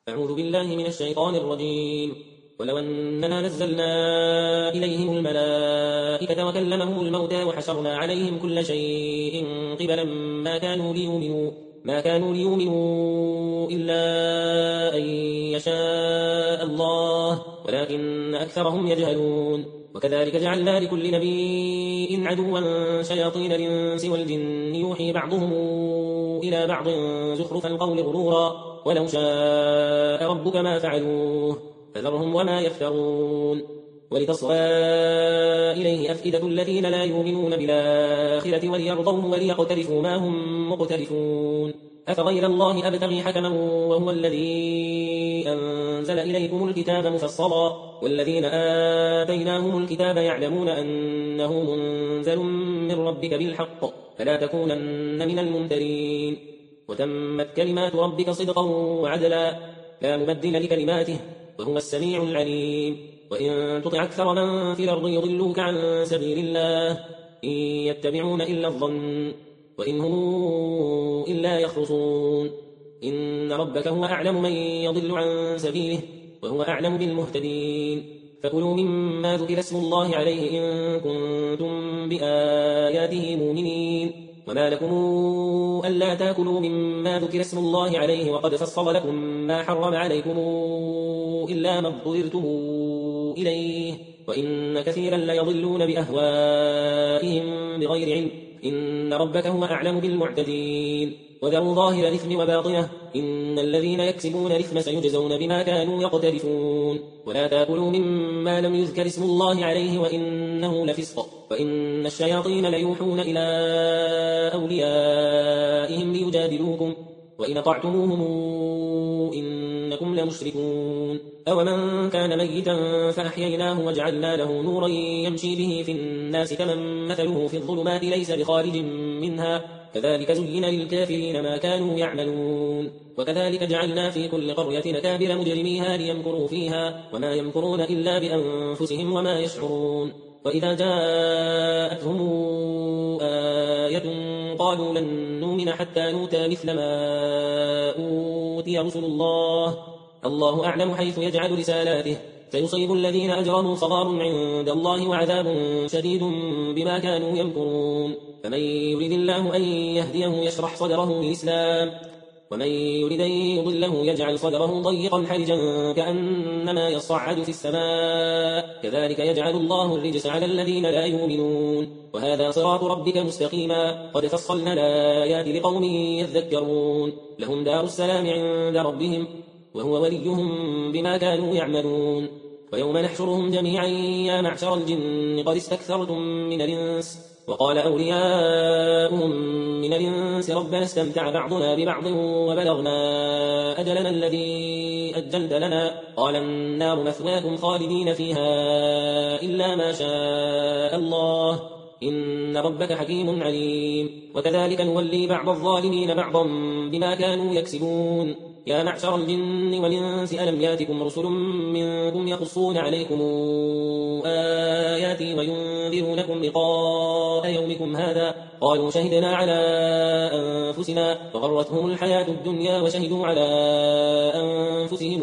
أعوذ بالله من الشيطان الرجيم. ولو أننا نزلنا إليهم الملائكة وكلمهم الموتى وحشرنا عليهم كل شيء قبلا ما كانوا ليؤمنوا إلا أن يشاء الله ولكن أكثرهم يجهلون. وكذلك جعلنا لكل نبي عدوا شياطين الإنس والجن يوحي بعضهم إلى بعض زخرف القول غرورا ولو شاء ربك ما فعلوه فذرهم وما يفترون. ولتصغى إليه أفئدة الذين لا يؤمنون بالآخرة وليرضوه وليقترفوا ما هم مقترفون. أفغير الله أبتغي حكما وهو الذي أنزل إليكم الكتاب مفصلا والذين آتيناهم الكتاب يعلمون أنه منزل من ربك بالحق فلا تكونن من الممترين. وتمت كلمات ربك صدقا وعدلا لا مبدل لكلماته وهو السميع العليم. وإن تطع أكثر من في الأرض يضلوك عن سبيل الله إن يتبعون إلا الظن وإن هم إلا يخرصون. إن ربك هو أعلم من يضل عن سبيله وهو أعلم بالمهتدين. فكلوا مما ذكر اسم الله عليه إن كنتم بآياته مؤمنين. وما لكم ألا تأكلوا مما ذكر اسم الله عليه وقد فصل لكم ما حرم عليكم إلا ما اضطررتم إليه وإن كثيرا ليضلون بأهوائهم بغير علم. إن ربك هو أعلم بالمعتدين. وذروا ظاهر الإثم وباطنه إن الذين يكسبون الإثم سيجزون بما كانوا يقترفون. ولا تأكلوا مما لم يذكر اسم الله عليه وإنه لفسق وإن الشياطين ليوحون إلى أوليائهم ليجادلوكم وإن أطعتموهم إنكم لمشركون. أومن كان ميتا فأحييناه وجعلنا له نورا يمشي به في الناس كمن مثله في الظلمات ليس بخارج منها كذلك زين للكافرين ما كانوا يعملون. وكذلك جعلنا في كل قرية أكابر مجرميها ليمكروا فيها وما يمكرون إلا بأنفسهم وما يشعرون. وإذا جاءتهم آية قالوا لن نؤمن حتى نؤتى مثل ما أوتي رسل الله أعلم حيث يجعل رسالاته سيصيب الذين أجرموا صغار عند الله وعذاب شديد بما كانوا يمكرون. فمن يريد الله أن يهديه يشرح صدره للإسلام ومن يريد أن يضله يجعل صدره ضيقا حرجا كأنما يصعد في السماء كذلك يجعل الله الرجس على الذين لا يؤمنون. وهذا صراط ربك مستقيما قد فصلنا الآيات لقوم يذكرون. لهم دار السلام عند ربهم وهو وليهم بما كانوا يعملون. ويوم نحشرهم جميعا يا معشر الجن قد استكثرتم من الإنس وقال أولياؤهم من الإنس ربنا استمتع بعضنا ببعض وبلغنا أجلنا الذي أجلت لنا قال النار مثواكم خالدين فيها إلا ما شاء الله إن ربك حكيم عليم. وكذلك نولي بعض الظالمين بعضا بما كانوا يكسبون. يا معشر الجن والإنس ألم ياتكم رسل منكم يقصون عليكم آياتي وينذرونكم لقاء يومكم هذا قالوا شهدنا على أنفسنا وغرتهم الحياة الدنيا وشهدوا على أنفسهم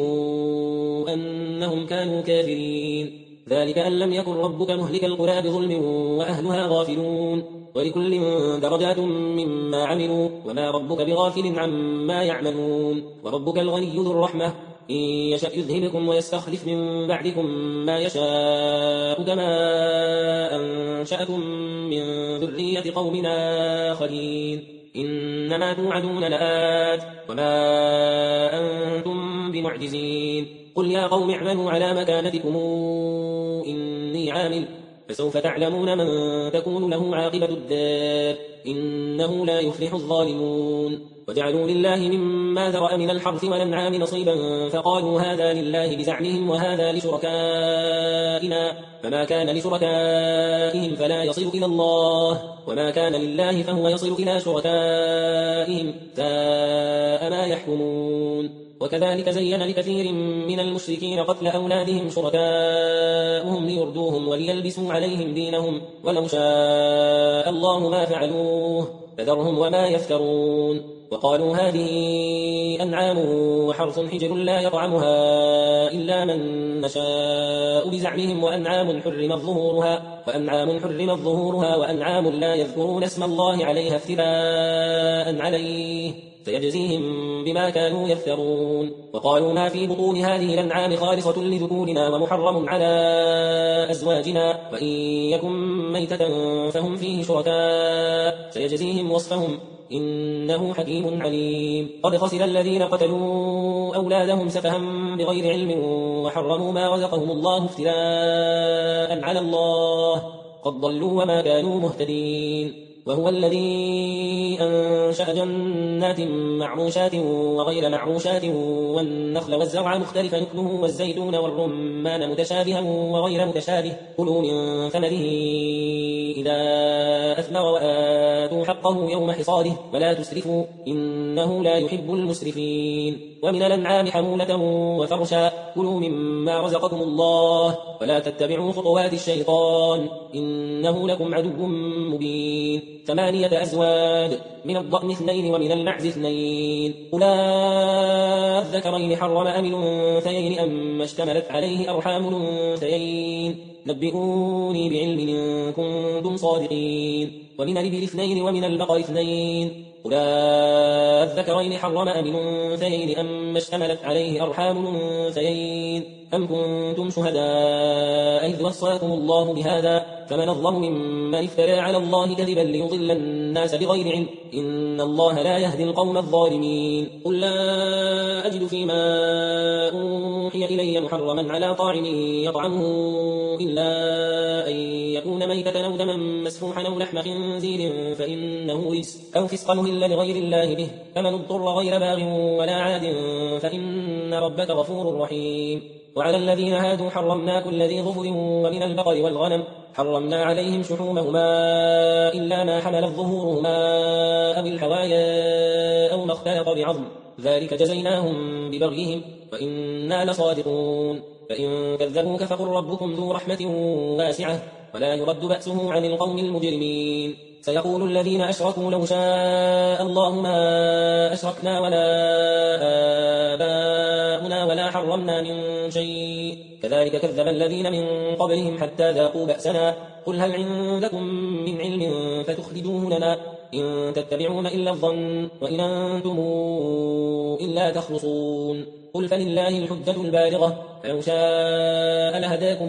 أنهم كانوا كافرين. ذلك أن لم يكن ربك مهلك القرى بظلم وأهلها غافلون ولكل درجات مما عملوا وما ربك بغافل عما يعملون. وربك الغني ذو الرحمة إن يشأ يذهبكم ويستخلف من بعدكم ما يشاء كما أنشأكم من ذرية قوم آخرين. إنما توعدون لآت وما أنتم بمعجزين. قل يا قوم اعملوا على مكانتكم إني عامل فسوف تعلمون من تكون له عاقبة الدار إنه لا يفلح الظالمون. وجعلوا لله مما ذرأ من الحرث والأنعام نصيبا فقالوا هذا لله بزعمهم وهذا لشركائنا فما كان لشركائهم فلا يصل إلى الله وما كان لله فهو يصل إلى شركائهم ساء ما يحكمون. وكذلك زين لكثير من المشركين قتل أولادهم شركاؤهم ليردوهم وليلبسوا عليهم دينهم ولو شاء الله ما فعلوه فذرهم وما يفترون. وقالوا هذه أنعام وحرث حجر لا يطعمها إلا من نشاء بزعمهم وأنعام حرمت ظهورها وأنعام لا يذكرون اسم الله عليها افتراء عليه سيجزيهم بما كانوا يفترون. وقالوا ما في بطون هذه الأنعام خالصة لذكورنا ومحرم على أزواجنا وإن يكن ميتة فهم فيه شركاء سيجزيهم وصفهم إنه حكيم عليم. قد خسر الذين قتلوا أولادهم سفها بغير علم وحرموا ما رزقهم الله افتراء على الله قد ضلوا وما كانوا مهتدين. وهو الذي أنشأ جنات معروشات وغير معروشات والنخل والزرع مختلفا نكله والزيتون والرمان متشابها وغير متشابه كلوا من ثمره إذا أثمر وآتوا حقه يوم حصاده ولا تسرفوا إنه لا يحب المسرفين. ومن الأنعام حمولة وفرشا كلوا مما رزقكم الله ولا تتبعوا خطوات الشيطان إنه لكم عدو مبين. 8 أزواج من الضأن 2 ومن المعز 2 قل الذكرين حرم أم الأنثيين أما اشتملت عليه أرحام الأنثيين نبئوني بعلم إن كنتم صادقين. ومن الإبل 2 ومن البقر 2 قل الذكرين حرم أم الأنثيين أما اشتملت عليه أرحام الأنثيين أم كنتم شهداء إذ وصاكم الله بهذا فمن أظلم ممن افترى على الله كذبا ليضل الناس بغير علم إن الله لا يهدي القوم الظالمين. قل لا أجد فيما أوحي إلي محرما على طاعم يطعمه إلا أن يكون ميتة أو دما مسفوحا أو لحم خنزير فإنه رجس أو فسقا أهل لغير الله به فمن اضطر غير باغ ولا عاد فإن ربك غفور رحيم. وعلى الذين هادوا حرمنا كل ذي ظفر ومن البقر والغنم حرمنا عليهم شحومهما إلا ما حملت ظهورهما أو الحوايا أو ما اختلط بعظم ذلك جزيناهم ببغيهم وإنا لصادقون. فإن كذبوك فقل ربكم ذو رحمة واسعة ولا يرد بأسه عن القوم المجرمين. سيقول الذين أشركوا لو شاء الله ما أشركنا ولا آباؤنا ولا حرمنا من شيء كذلك كذب الذين من قبلهم حتى ذاقوا بأسنا قل هل عندكم من علم فتخرجوه لنا إن تتبعون إلا الظن وإن أنتم إلا تخرصون. قل فلله الحجة البالغة فلو شاء لهداكم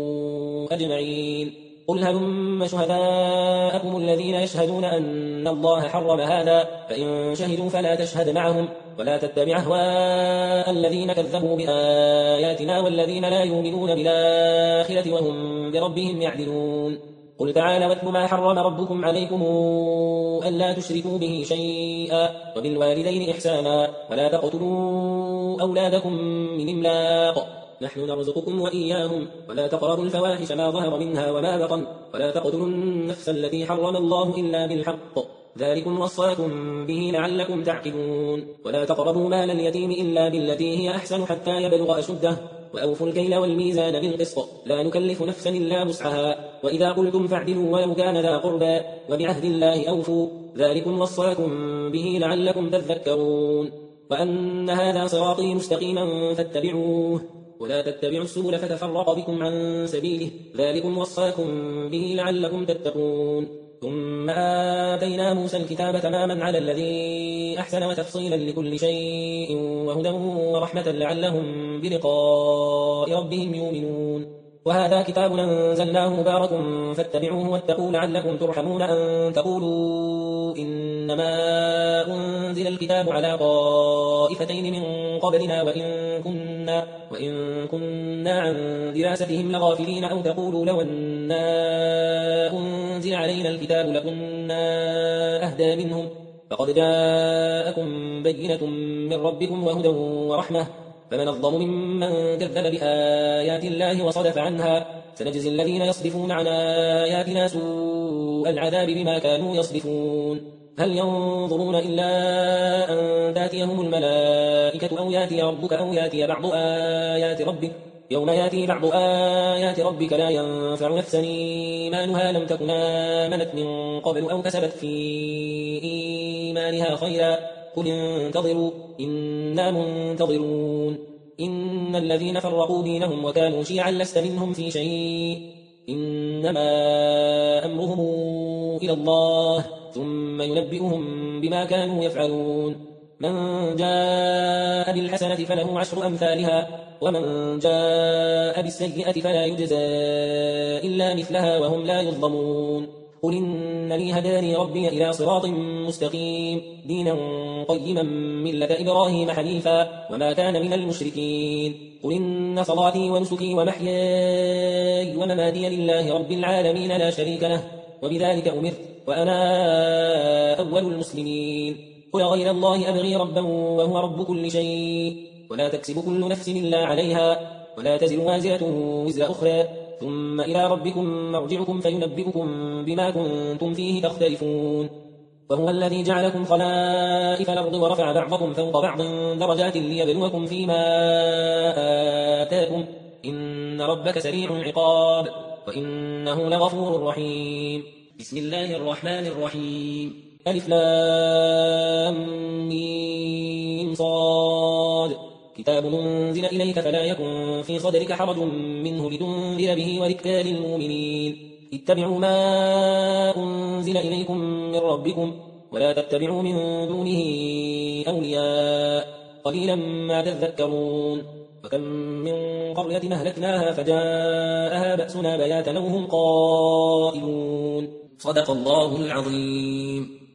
أجمعين. قل هلم شهداءكم الذين يشهدون أن الله حرم هذا فإن شهدوا فلا تشهد معهم ولا تتبع أهواء الذين كذبوا بآياتنا والذين لا يؤمنون بالآخرة وهم بربهم يعدلون. قل تعالى واتل ما حرم ربكم عليكم ألا تشركوا به شيئا وبالوالدين إحسانا ولا تقتلوا أولادكم من إملاق نحن نرزقكم وإياهم ولا تقربوا الفواحش ما ظهر منها وما بطن ولا تقتلوا النفس التي حرم الله إلا بالحق ذلكم وصاكم به لعلكم تعقلون. ولا تقربوا مال اليتيم إلا بالتي هي أحسن حتى يبلغ أشده وأوفوا الكيل والميزان بالقسط لا نكلف نفسا إلا وسعها وإذا قلتم فاعدلوا ولو كان ذا قربى وبعهد الله أوفوا ذلكم وصاكم به لعلكم تذكرون. وأن هذا صراطي مستقيما فاتبعوه ولا تتبعوا السبل فتفرق بكم عن سبيله ذلكم وصاكم به لعلكم تتقون. ثم آتينا موسى الكتاب تماما على الذي أحسن وتفصيلا لكل شيء وهدى ورحمة لعلهم بلقاء ربهم يؤمنون. وهذا كتاب أنزلناه مبارك فاتبعوه واتقوا لعلكم ترحمون أن تقولوا إنما أنزل الكتاب على طائفتين من قبلنا وإن كنا عن دراستهم لغافلين أو تقولوا لو أنا أنزل علينا الكتاب لكنا أهدى منهم فقد جاءكم بينة من ربكم وهدى ورحمة فمن الظلم ممن كذب بآيات الله وصدف عنها سنجزي الذين يصدفون عن آياتنا سوء العذاب بما كانوا يصدفون. هل ينظرون إلا أن تأتيهم الملائكة أو يأتي ربك أو يأتي بعض آيات ربك يوم يأتي بعض آيات ربك لا ينفع نفسا إيمانها لم تكن آمنت من قبل أو كسبت في إيمانها خيرا قل انتظروا إنا منتظرون إن الذين فرقوا دينهم وكانوا شيعا لست منهم في شيء إنما أمرهم إلى الله ثم ينبئهم بما كانوا يفعلون من جاء بالحسنة فله 10 أمثالها ومن جاء بالسيئة فلا يجزى إلا مثلها وهم لا يظلمون قل إنني هداني ربي إلى صراط مستقيم دينا قيما ملة إبراهيم حنيفا وما كان من المشركين قل إن صلاتي ونسكي ومحياي ومماتي لله رب العالمين لا شريك له وبذلك أمرت وأنا أول المسلمين قل غير الله أبغي ربا وهو رب كل شيء ولا تكسب كل نفس إلا عليها ولا تزر وازرة وزر أخرى ثم إلى ربكم مرجعكم فينبئكم بما كنتم فيه تختلفون وهو الذي جعلكم خلائف الأرض ورفع بعضكم فوق بعض درجات ليبلوكم فيما آتاكم إن ربك سريع العقاب وإنه لغفور رحيم بسم الله الرحمن الرحيم ألف لام ميم صاد كتاب أنزل إليك فلا يكن في صدرك حرج منه لتنذر به وذكرى للمؤمنين اتبعوا ما أنزل إليكم من ربكم ولا تتبعوا من دونه أولياء قليلا ما تذكرون وكم من قرية أهلكناها فجاءها بأسنا بياتا وهم قائلون صدق الله العظيم.